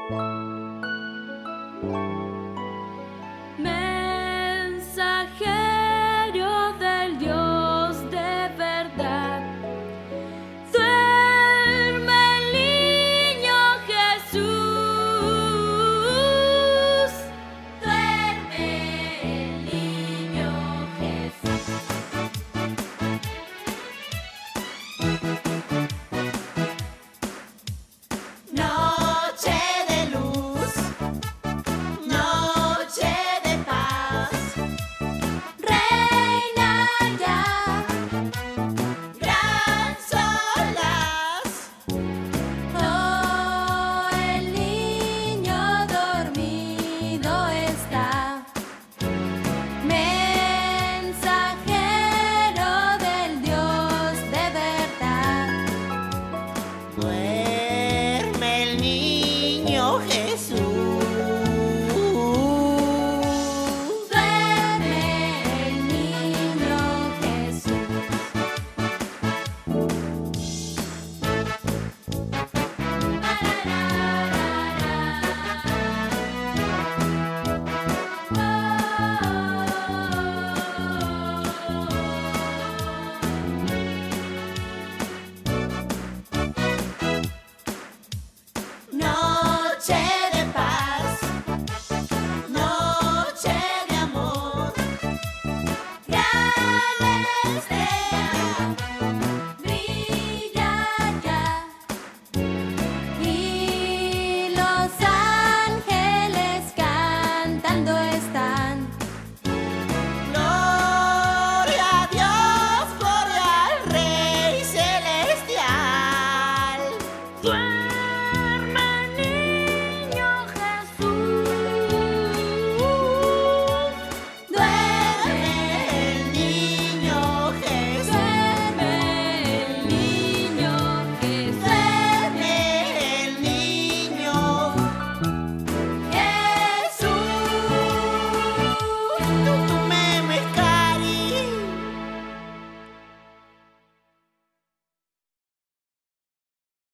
Mensajero del Dios de verdad, duerme el niño Jesús, duerme el niño Jesús. Noche de luz, noche de paz, reina ya, gran solaz. Oh, el niño dormido está, mensajero del Dios de verdad. Duerme el niño Jesús. Duerme el niño Jesús. Noche de paz, noche de amor, gran estrella, Brilla ya y los ángeles cantando están. gloria a Dios, gloria al Rey celestial. Duerme el niño Jesús. Duerme el niño Jesús. Duerme el niño Jesús. Duerme el niño Jesús. Tú